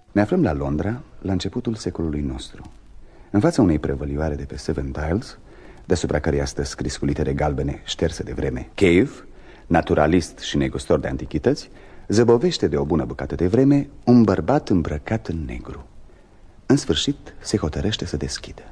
Ne aflăm la Londra, la începutul secolului nostru, în fața unei prăvălioare de pe Seven Dials, deasupra căreia stă scris cu litere galbene șterse de vreme Cave, naturalist și negustor de antichități, zăbovește de o bună bucată de vreme un bărbat îmbrăcat în negru. În sfârșit se hotărăște să deschidă.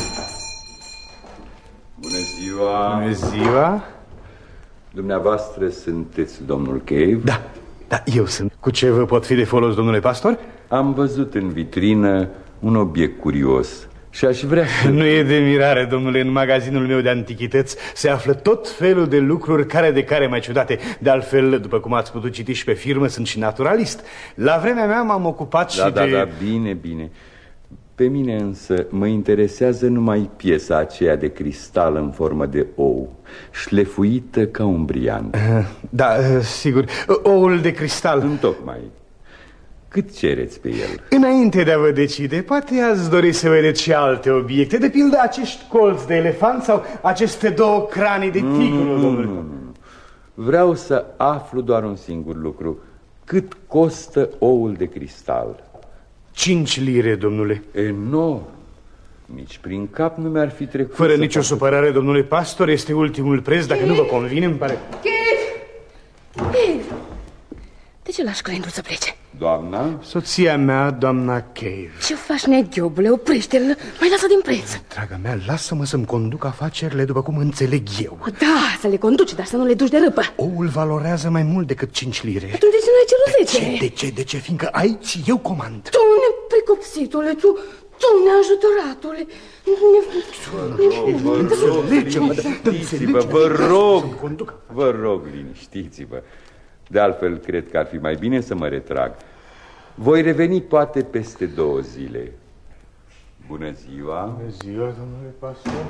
Bună ziua! Bună ziua! Dumneavoastră sunteți domnul Cave? Da, eu sunt. Cu ce vă pot fi de folos, domnule pastor? Am văzut în vitrină un obiect curios și aș vrea să... Nu e de mirare, domnule, în magazinul meu de antichități se află tot felul de lucruri care de care mai ciudate. De altfel, după cum ați putut citi și pe firmă, sunt și naturalist. La vremea mea m-am ocupat și de... Da, bine. Pe mine însă mă interesează numai piesa aceea de cristal în formă de ou, șlefuită ca un briant. Da, sigur, oul de cristal. Întocmai. Cât cereți pe el? Înainte de a vă decide, poate ați dori să vedeți și alte obiecte, de pildă acești colți de elefant sau aceste două cranii de tigru, domnule. Nu. Vreau să aflu doar un singur lucru. Cât costă oul de cristal? 5 lire, domnule. Enorm. Nici prin cap nu mi-ar fi trecut. Fără nicio supărare, domnule pastor, este ultimul preț. Dacă nu vă convine, îmi pare... Cave! De ce lași clientul să plece? Doamna? Soția mea, doamna Cave. Ce faci, neghiobule? Oprește-l, mai lasă din preț. Draga mea, lasă-mă să-mi conduc afacerile după cum înțeleg eu. Da, să le conduci, dar să nu le duci de râpă. Oul valorează mai mult decât 5 lire. Atunci de ce nu ai cerut 10? De ce? Fiindcă aici eu comand. Tu, neprecopsitule, tu neajutoratule. Vă rog, liniștiți-vă. De altfel, cred că ar fi mai bine să mă retrag. Voi reveni poate peste 2 zile. Bună ziua! Bună ziua, domnule pastor.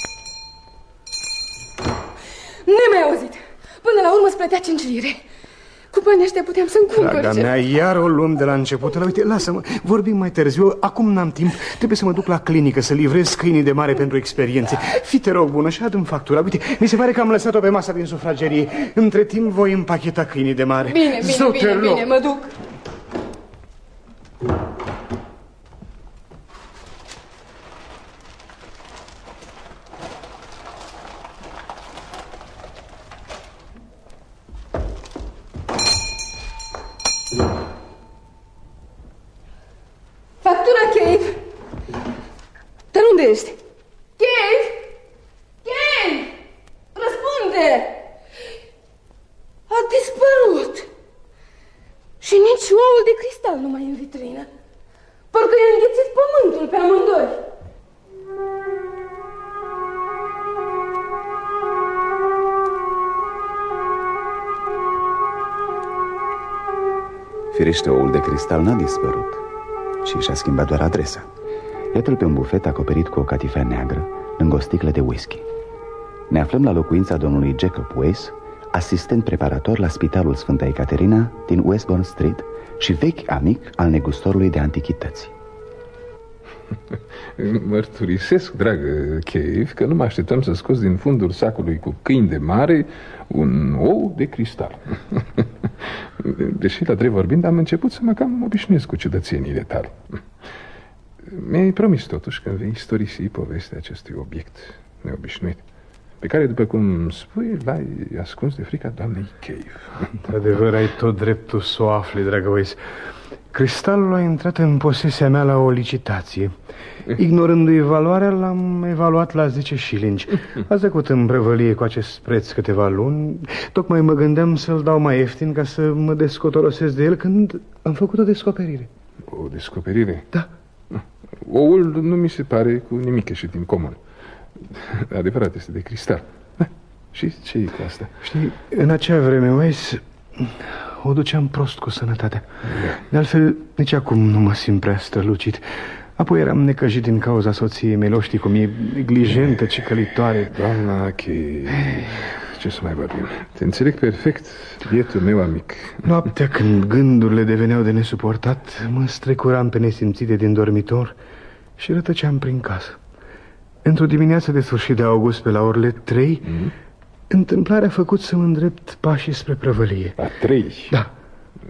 Nemai auzit. Până la urmă îți plătea 5 lire. Cu banii ăștia puteam să-mi cumpăr. Draga mea, iar o luăm de la început. Uite, lasă-mă, vorbim mai târziu. Acum n-am timp, trebuie să mă duc la clinică să livrez câinii de mare pentru experiențe. Fii, te rog, bună, și adu-mi factura. Uite, mi se pare că am lăsat-o pe masa din sufragerie. Între timp voi împacheta câinii de mare. Bine, mă duc. Factura, Cave! Dar unde ești? Cave! Cave! Răspunde! A dispărut! Și nici oul de cristal nu mai e în vitrină. Parcă i-a înghețit pământul pe amândoi. Firește, oul de cristal n-a dispărut și și-a schimbat doar adresa. Iată-l pe un bufet acoperit cu o catifea neagră, lângă o sticlă de whisky. Ne aflăm la locuința domnului Jacob Weiss, asistent preparator la Spitalul Sfânta Ecaterina din Westbourne Street și vechi amic al negustorului de antichități. Mărturisesc, dragă Cave, că nu mă așteptam să scoți din fundul sacului cu câini de mare un ou de cristal. Deși, la drept vorbind, am început să mă cam obișnuiesc cu ciudățeniile tale. Mi-ai promis totuși că vei istorisi povestea acestui obiect neobișnuit, pe care, după cum spui, l-ai ascuns de frica doamnei Cave. Într-adevăr, ai tot dreptul să o afli, dragă Weiss. Cristalul a intrat în posesia mea la o licitație. Ignorându-i valoarea, l-am evaluat la 10 shillingi. A trecut în prăvălie cu acest preț câteva luni. Tocmai mă gândeam să-l dau mai ieftin ca să mă descotorosesc de el când am făcut o descoperire. O descoperire? Da. Oul nu mi se pare cu nimic ieșit din comun. Adevărat, este de cristal. Și ce e cu asta? Știi, în acea vreme, Weiss, o duceam prost cu sănătatea. De altfel, nici acum nu mă simt prea strălucit. Apoi eram necăjit din cauza soției mele. Știi cum e, neglijentă, cicălitoare. Doamna Cave, ce să mai vorbim? Te înțeleg perfect, bietul meu amic. Noaptea, când gândurile deveneau de nesuportat, mă strecuram pe nesimțite din dormitor și rătăceam prin casă. Într-o dimineață de sfârșit de august, pe la orele 3, întâmplarea a făcut să mă îndrept pașii spre prăvălie. La 3? Da.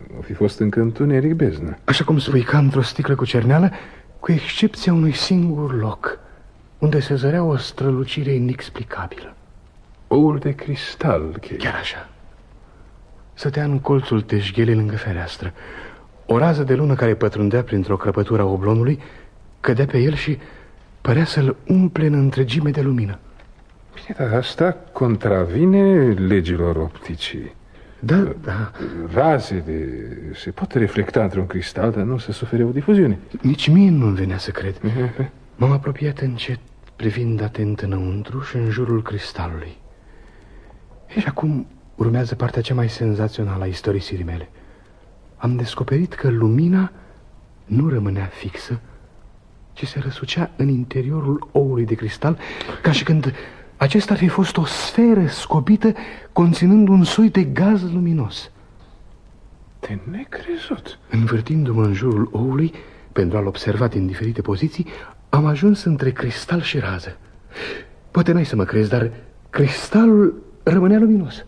O fi fost încă întuneric beznă. Așa cum spui, ca într-o sticlă cu cerneală, cu excepția unui singur loc, unde se zărea o strălucire inexplicabilă. Oul de cristal, Cave. Chiar așa. Stătea în colțul teșghelei lângă fereastră. O rază de lună care pătrundea printr-o crăpătură a oblonului cădea pe el și părea să-l umple în întregime de lumină. Bine, dar asta contravine legilor opticii. Da. Razele se pot reflecta într-un cristal, dar nu se sufere o difuziune. Nici mie nu-mi venea să cred. M-am apropiat încet, privind atent înăuntru și în jurul cristalului. Și acum urmează partea cea mai senzațională a istorisirii mele. Am descoperit că lumina nu rămânea fixă, ci se răsucea în interiorul oului de cristal, ca și când acesta ar fi fost o sferă scobită conținând un soi de gaz luminos. De necrezut. Învârtindu-mă în jurul oului, pentru a-l observa din diferite poziții, am ajuns între cristal și rază. Poate n-ai să mă crezi, dar cristalul rămânea luminos.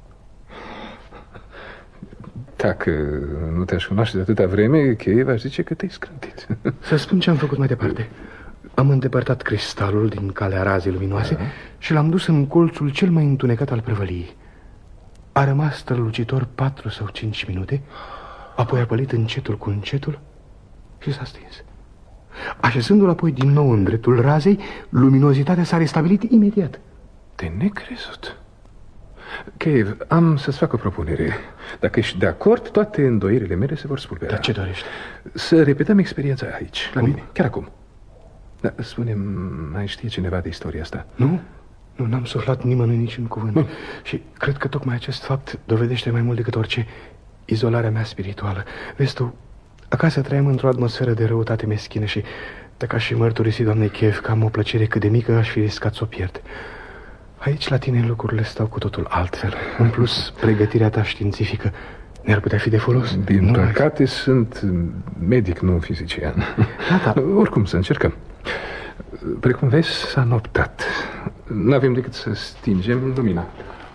Dacă nu te-aș cunoaște de atâta vreme, Cave aș zice că te-ai scrântit. Să spun ce am făcut mai departe. Am îndepărtat cristalul din calea razei luminoase și l-am dus în colțul cel mai întunecat al prăvăliei. A rămas strălucitor 4 sau 5 minute, apoi a pălit încetul cu încetul și s-a stins. Așezându-l apoi din nou în dreptul razei, luminozitatea s-a restabilit imediat. De necrezut. Cave, am să-ți fac o propunere. Dacă ești de acord, toate îndoierile mele se vor spulbera. Dar ce dorești? Să repetăm experiența aici, la mine, chiar acum. Da, spune-mi, mai știe cineva de istoria asta? Nu, n-am suflat nimănui niciun cuvânt. Și cred că tocmai acest fapt dovedește mai mult decât orice izolarea mea spirituală. Vezi tu, acasă trăiam într-o atmosferă de răutate meschină și dacă aș fi mărturisit doamnei Cave că am o plăcere cât de mică, aș fi riscat să o pierd. Aici, la tine, lucrurile stau cu totul altfel. În plus, pregătirea ta științifică ne-ar putea fi de folos. Din păcate, sunt medic, nu fizician. Da. Oricum, să încercăm. Precum vezi, s-a noptat. N-avem decât să stingem lumina.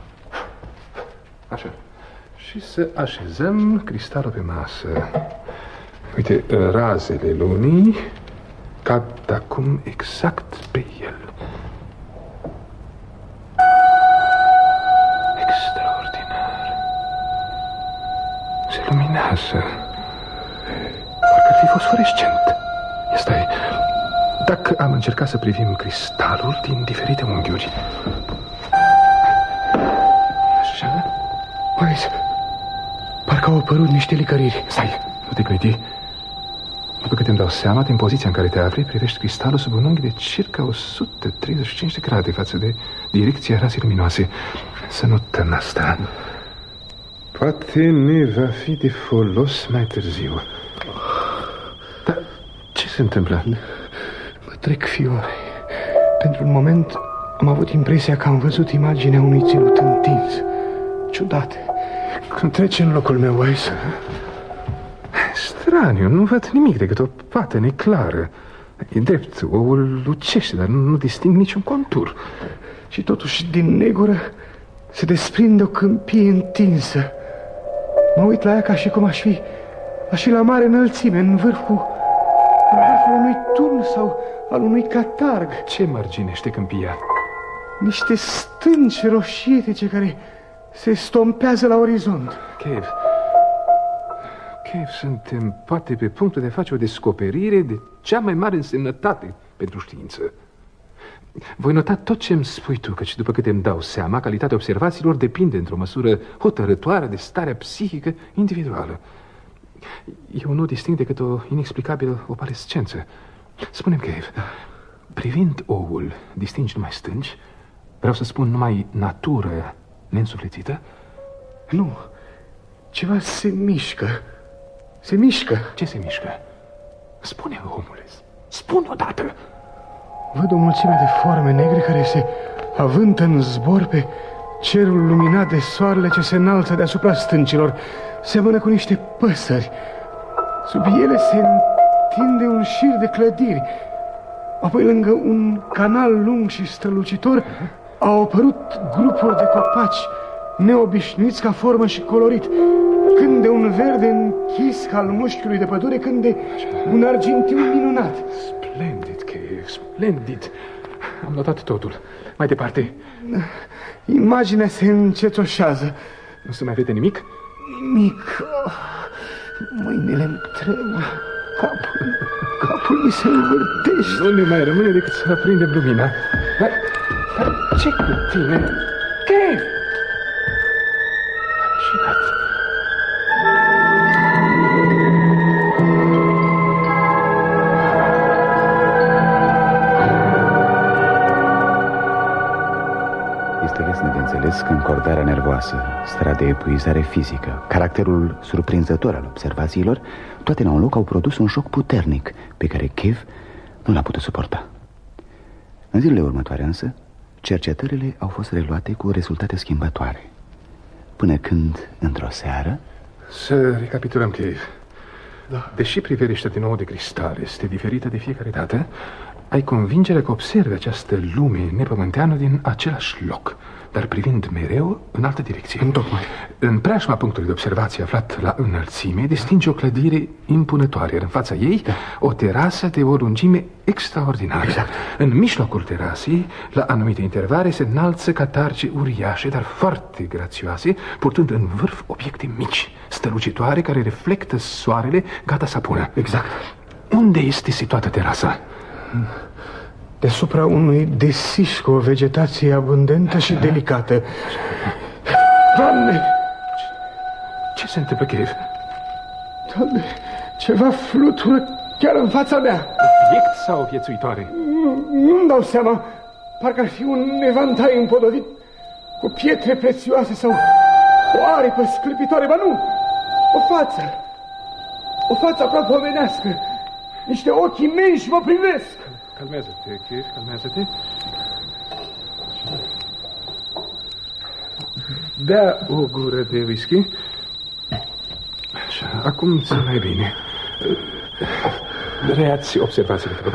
Așa. Și să așezăm cristalul pe masă. Uite, razele lunii cad acum exact pe el. Extraordinar. Se luminează. Parcă ar fi fosforescent. Stai. Dacă am încercat să privim cristalul din diferite unghiuri. Așa. Uite, parcă au apărut niște licăriri. Stai, nu te clădi. După cât îmi dau seama, din poziția în care te afli, privești cristalul sub un unghi de circa 135 de grade față de direcția razei luminoase. Să notăm asta. Poate ne va fi de folos mai târziu. Dar ce se întâmplă? Mă trec fiore. Pentru un moment am avut impresia că am văzut imaginea unui ținut întins. Ciudat. Când trece în locul meu, Wise. Straniu, nu văd nimic decât o pată neclară. E drept, oul lucește, dar nu disting niciun contur. Și totuși din negură se desprinde o câmpie întinsă. Mă uit la ea ca și cum aș fi la mare înălțime, în vârful unui turn sau al unui catarg. Ce mărginește câmpia? Niște stânci roșietice care se stompează la orizont. Cave, suntem poate pe punctul de a face o descoperire de cea mai mare însemnătate pentru știință. Voi nota tot ce îmi spui tu, căci după câte îmi dau seama, calitatea observațiilor depinde într-o măsură hotărătoare de starea psihică individuală. Eu nu disting decât o inexplicabilă opalescență. Spune-mi, Cave, privind oul, distingi numai stânci? Vreau să spun numai natură neînsuflețită? Nu, ceva se mișcă. Se mișcă. Ce se mișcă? Spune, omule, spune odată. Văd o mulțime de forme negre care se avântă în zbor pe cerul luminat de soarele ce se înalță deasupra stâncilor. Seamănă cu niște păsări. Sub ele se întinde un șir de clădiri. Apoi, lângă un canal lung și strălucitor, au apărut grupuri de copaci neobișnuiți ca formă și colorit. când de un verde închis al mușchiului de pădure, când de un argintiu minunat. Splendid, Cave, splendid. Am notat totul. Mai departe. Imaginea se încetoșează. Nu se mai vede nimic? Nimic. Mâinile-mi tremură. Capul mi se învârtește. Nu ne mai rămâne decât să aprindem lumina. Dar ce cu tine? Cave! Este lesne de înțeles că încordarea nervoasă, starea de epuizare fizică, caracterul surprinzător al observațiilor, toate la un loc au produs un șoc puternic pe care Cave nu l-a putut suporta. În zilele următoare însă, cercetările au fost reluate cu rezultate schimbătoare, până când, într-o seară... Să recapitulăm, Cave. Da. Deși priveliștea din nou de cristal este diferită de fiecare dată, ai convingerea că observi această lume nepământeană din același loc, dar privind mereu în altă direcție. Întocmai. În preajma punctului de observație aflat la înălțime, distingi o clădire impunătoare, iar în fața ei o terasă de o lungime extraordinară. Exact. În mijlocul terasei, la anumite intervale, se înalță catarge uriașe, dar foarte grațioase, purtând în vârf obiecte mici, strălucitoare, care reflectă soarele, gata să apună. Exact. Unde este situată terasa? Deasupra unui desiș cu o vegetație abundentă și delicată. Doamne! Ce se întâmplă, Cave? Doamne, ceva flutură chiar în fața mea. Obiect sau viețuitoare? Nu-mi dau seama. Parcă ar fi un evantai împodobit cu pietre prețioase sau o aripă sclipitoare. Ba nu! O față aproape omenească. Niște ochi imensi mă privesc. Calmează-te, Cave, calmează-te. Dea o gură de whisky. Așa, acum ți mai bine. Reați observațiile, te rog.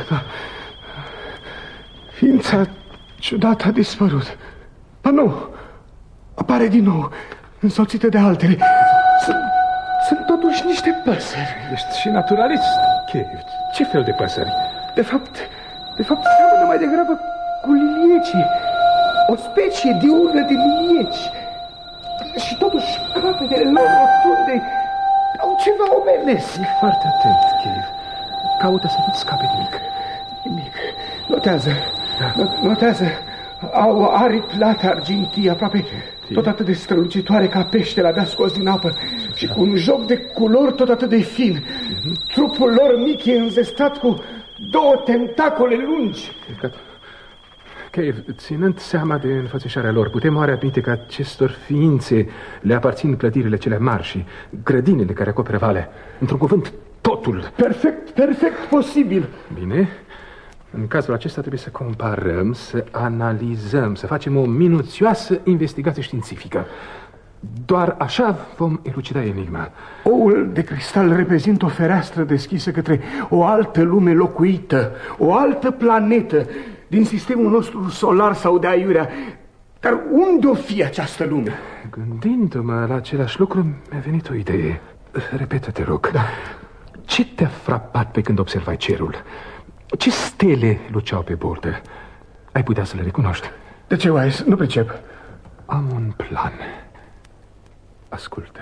Ființa ciudată a dispărut. Ba nu, apare din nou, însoțită de altele. Sunt totuși niște păsări. Ești și naturalist, Cave. Ce fel de păsări? De fapt, seamănă mai degrabă cu liliecii. O specie diurnă de lilieci. Și totuși capetele lor rotunde au ceva omenesc. E foarte atent, Cave. Caută să nu-ți scape nimic. Nimic. Notează. Au aripi plate argintii, aproape tot atât de strălucitoare ca peștele abia scos din apă. Și cu un joc de culori tot atât de fin. Trupul lor mic e înzestrat cu 2 tentacole lungi. Cave, ținând seama de înfățișarea lor, putem oare admite că acestor ființe le aparțin clădirile cele mari și grădinile care acoperă valea? Într-un cuvânt, totul. Perfect posibil. Bine. În cazul acesta trebuie să comparăm, să analizăm, să facem o minuțioasă investigație științifică. Doar așa vom elucida enigma. Oul de cristal reprezintă o fereastră deschisă către o altă lume locuită, o altă planetă din sistemul nostru solar sau de aiurea. Dar unde o fi această lume? Gândindu-mă la același lucru, mi-a venit o idee. Repetă-te, rog. Da. Ce te-a frapat pe când observai cerul? Ce stele luceau pe bordă? Ai putea să le recunoști? De ce, Wise? Nu pricep. Am un plan. Ascultă.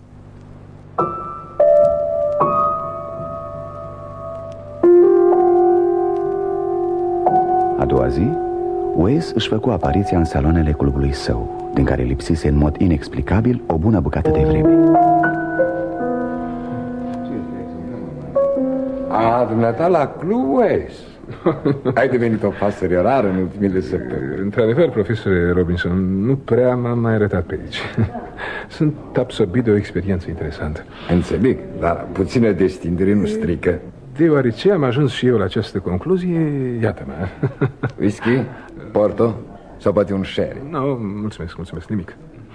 A doua zi, Wes își făcu apariția în saloanele clubului său, din care lipsise în mod inexplicabil o bună bucată de vreme. Dumneata la club, Wes? Ai devenit o pasăre rară în ultimile săptămâni. Într-adevăr, profesore Robinson, nu prea m-am mai arătat pe aici. Sunt absorbit de o experiență interesantă. Înțeleg, dar puțină destindere nu strică. Deoarece am ajuns și eu la această concluzie, iată-mă. Whisky? Porto? Sau poate un sherry? Nu, mulțumesc, nimic.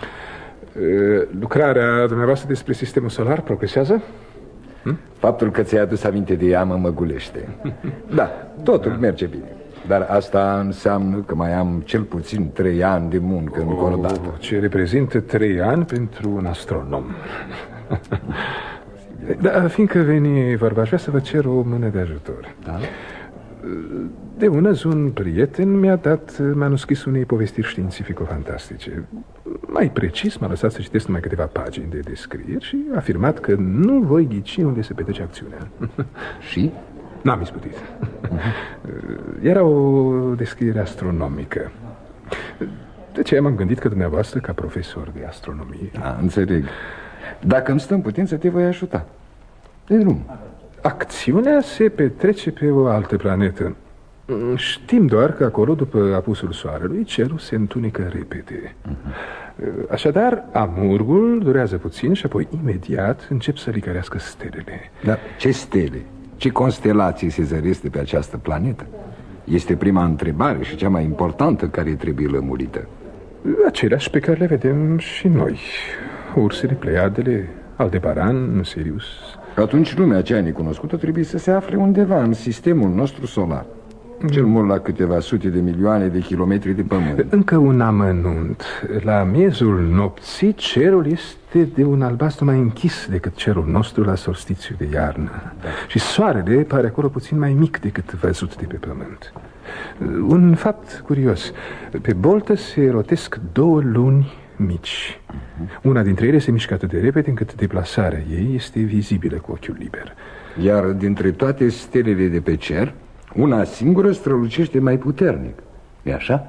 Lucrarea dumneavoastră despre sistemul solar progresează? Faptul că ți-ai adus aminte de ea mă măgulește. Da, totul merge bine. Dar asta înseamnă că mai am cel puțin 3 ani de muncă încordată. Ce reprezintă 3 ani pentru un astronom. Da, fiindcă veni vorba, aș vrea să vă cer o mână de ajutor. Da? De una zi un prieten mi-a scris unei povestiri științifico-fantastice. Mai precis m-a lăsat să citesc numai câteva pagini de descrieri și a afirmat că nu voi ghici unde se petrece acțiunea. Și? N-am izbutit. Era o descriere astronomică. De ce m-am gândit că dumneavoastră, ca profesor de astronomie... Înțeleg. Dacă îmi stă în putință, te voi ajuta. De drum. Acțiunea se petrece pe o altă planetă. Știm doar că acolo, după apusul soarelui, cerul se întunecă repede. Așadar, amurgul durează puțin și apoi imediat încep să licărească stelele. Dar ce stele? Ce constelații se zăresc de pe această planetă? Este prima întrebare și cea mai importantă care trebuie lămurită. Aceleași pe care le vedem și noi. Ursele, Pleiadele, Aldebaran, Sirius. Atunci lumea aceea necunoscută trebuie să se afle undeva în sistemul nostru solar. Cel mult la câteva sute de milioane de kilometri de pământ. Încă un amănunt. La miezul nopții, cerul este de un albastru mai închis decât cerul nostru la solstițiu de iarnă. Da. Și soarele pare acolo puțin mai mic decât văzut de pe pământ. Un fapt curios. Pe boltă se rotesc două luni mici. Una dintre ele se mișcă atât de repede încât deplasarea ei este vizibilă cu ochiul liber. Iar dintre toate stelele de pe cer, una singură strălucește mai puternic. E așa?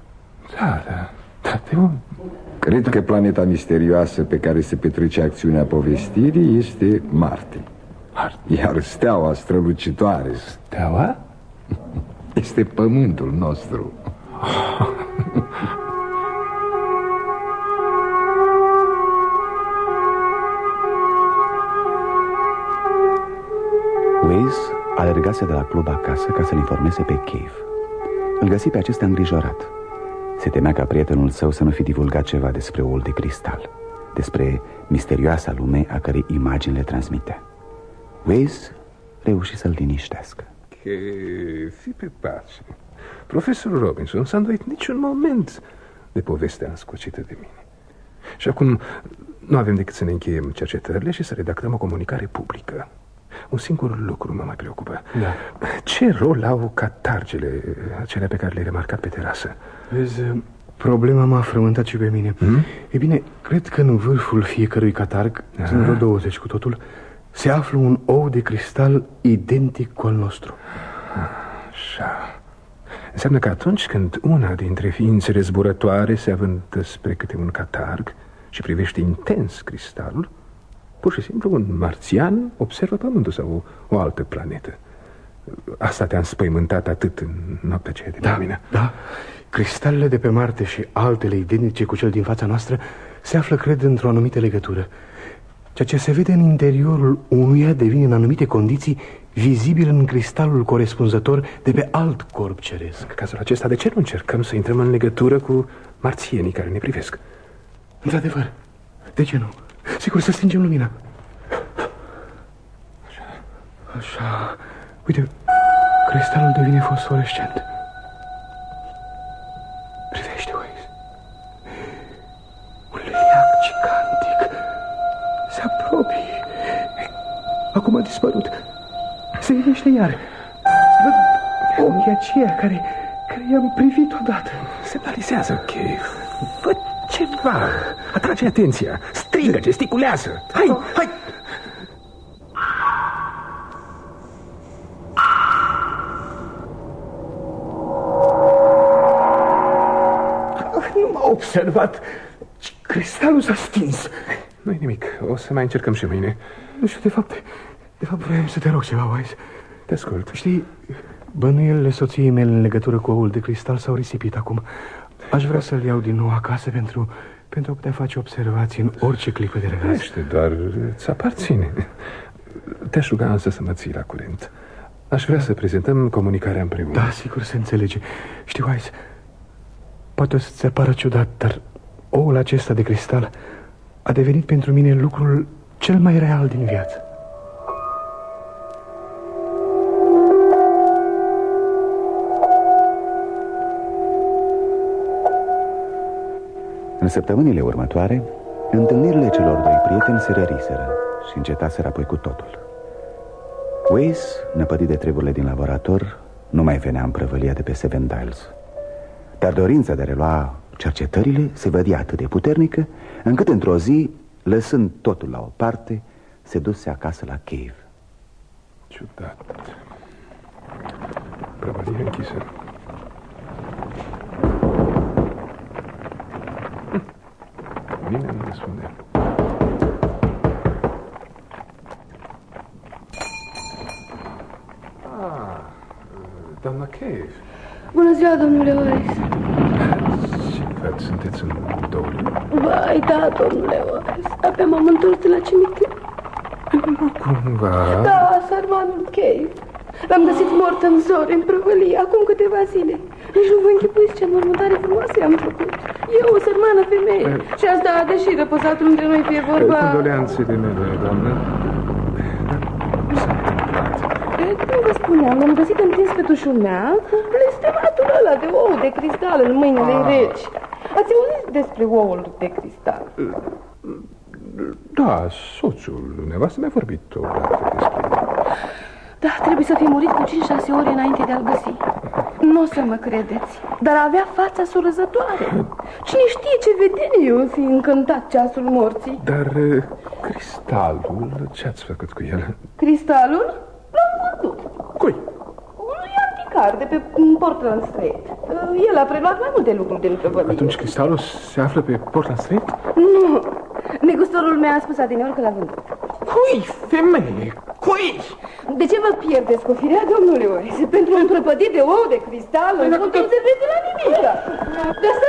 Da. Cred că planeta misterioasă pe care se petrece acțiunea povestirii este Marte. Iar steaua strălucitoare... Steaua? Este pământul nostru. Waze alergase de la club acasă ca să-l informeze pe Cave. Îl găsi pe acesta îngrijorat. Se temea ca prietenul său să nu fi divulgat ceva despre oul de cristal, despre misterioasa lume a cărei imagini le transmitea. Waze reuși să-l liniștească. Fii pe pace. Profesorul Robinson s-a îndoit niciun moment de povestea înscocită de mine. Și acum nu avem decât să ne încheiem cercetările și să redactăm o comunicare publică. Un singur lucru mă mai preocupă. Da. Ce rol au catargele, acelea pe care le-ai remarcat pe terasă? Vezi, problema m-a frământat și pe mine. E bine, cred că în vârful fiecărui catarg, sunt vreo 20 cu totul, se află un ou de cristal identic cu al nostru. Așa. Înseamnă că atunci când una dintre ființele zburătoare se avântă spre câte un catarg și privește intens cristalul, pur și simplu un marțian observă Pământul sau o altă planetă. Asta te-a înspăimântat atât în noaptea aceea de lumină. Da, cristalele de pe Marte și altele identice cu cel din fața noastră se află, cred, într-o anumită legătură. Ceea ce se vede în interiorul unuia devine în anumite condiții vizibil în cristalul corespunzător de pe alt corp ceresc. În cazul acesta, de ce nu încercăm să intrăm în legătură cu marțienii care ne privesc? Într-adevăr, de ce nu? Sigur, să stingem lumina. Așa. Uite, cristalul devine fosforescent. Privește, Waze. Un liliac gigantic se apropie. Acum a dispărut. Se ridiște iar. Văd ochii aceia care i-am privit odată. Semnalizează, Cave. Fă ceva. Atrage atenția. Strigă, gesticulează. Hai, hai! Nu m-a observat. Cristalul s-a stins. Nu-i nimic. O să mai încercăm și mâine. Nu știu, de fapt vroiam să te rog ceva, Wise. Te ascult. Știi, bănuielile soției mele în legătură cu oul de cristal s-au risipit acum. Aș vrea să-l iau din nou acasă pentru a putea face observații în orice clipă de răgaz. Ești, doar îți aparține. Te-aș ruga însă să mă ții la curent. Aș vrea să prezentăm comunicarea împreună. Da, sigur, se înțelege. Știi, Wise, poate o să-ți apară ciudat, dar oul acesta de cristal a devenit pentru mine lucrul cel mai real din viață. În săptămânile următoare, Întâlnirile celor doi prieteni se răriseră și încetaseră apoi cu totul. Weiss, năpădit de treburile din laborator, nu mai venea în prăvălia de pe Seven Dials. Dar dorința de a relua cercetările se vădea atât de puternică, încât într-o zi, lăsând totul la o parte, se duse acasă la Cave. Ciudat. Prăvălia închisă. Nimeni nu răspunde. Doamna Cave. Bună ziua, domnule Weiss. Ce faci? Sunteți în doliu? Vai, da, domnule Weiss. Abia m-am întors de la cimitir. Nu cumva... Da, sărmanul Cave. L-am găsit mort în zori, în prăvălie, acum câteva zile. Nici nu vă închipuiți ce înmormântare frumoasă i-am făcut. Eu, o sărmană femeie. Și asta, deși răposatul între noi fie vorba... Condoleanțele mele, doamnă. Cum vă spuneam, l-am găsit întins pe tușumea cu blestematul ăla de ou de cristal în mâinile reci. Ați auzit despre oul de cristal? Da, soțul nevastă mi-a vorbit o dată despre... Da, trebuie să fi murit cu 5-6 ore înainte de a-l găsi. Nu o să mă credeți, dar avea fața surâzătoare. Cine știe ce vedenie o fi încântat ceasul morții. Dar cristalul, ce-ați făcut cu el? Cristalul? L-am vândut. Cui? Unui anticar de pe Portland Street. El a preluat mai multe lucruri din prăvălie. Atunci cristalul se află pe Portland Street? Nu, negustorul meu a spus adineori că l-a vândut. Cui, femeie? Cui? De ce vă pierdeți cu firea, domnule Weiss? Pentru un prăpădit de ou de cristal, nu se vede la nimic. De asta,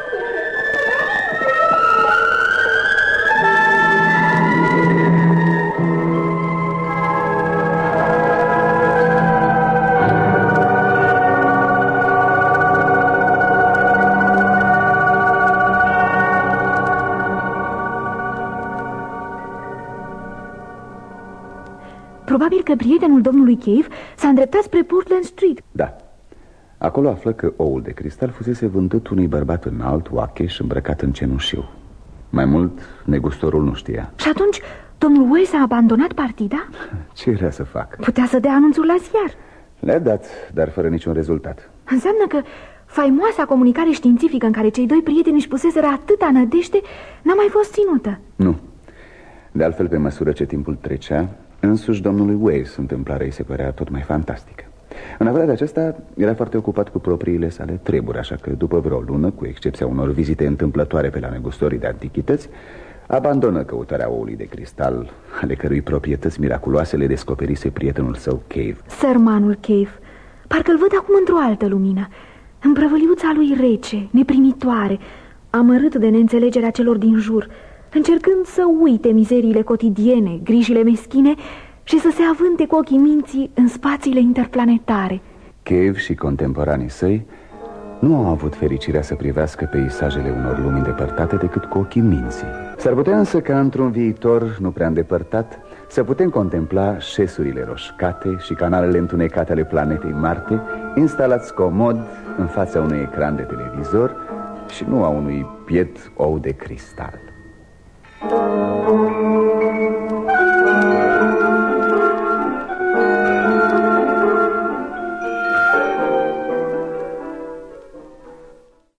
Probabil că prietenul domnului Cave s-a îndreptat spre Portland Street. Da. Acolo află că oul de cristal fusese vândut unui bărbat înalt, oacheș, îmbrăcat în cenușiu. Mai mult, negustorul nu știa. Și atunci, domnul Weiss a abandonat partida? Ce vrea să facă? Putea să dea anunțul la ziar. Le-a dat, dar fără niciun rezultat. Înseamnă că faimoasa comunicare științifică în care cei doi prieteni își puseseră atâta nădejde n-a mai fost ținută. Nu. De altfel, pe măsură ce timpul trecea, însuși domnului Weiss întâmplarea îi se părea tot mai fantastică. În afară de acesta, era foarte ocupat cu propriile sale treburi, așa că după vreo lună, cu excepția unor vizite întâmplătoare pe la negustorii de antichități, abandonă căutarea oului de cristal, ale cărui proprietăți miraculoase le descoperise prietenul său Cave. Sărmanul Cave, parcă-l văd acum într-o altă lumină, în prăvăliuța lui rece, neprimitoare, amărât de neînțelegerea celor din jur, încercând să uite mizeriile cotidiene, grijile meschine și să se avânte cu ochii minții în spațiile interplanetare. Cave și contemporanii săi nu au avut fericirea să privească peisajele unor lumi îndepărtate decât cu ochii minții. S-ar putea însă ca într-un viitor nu prea îndepărtat să putem contempla șesurile roșcate și canalele întunecate ale planetei Marte, instalați comod în fața unui ecran de televizor și nu a unui biet ou de cristal.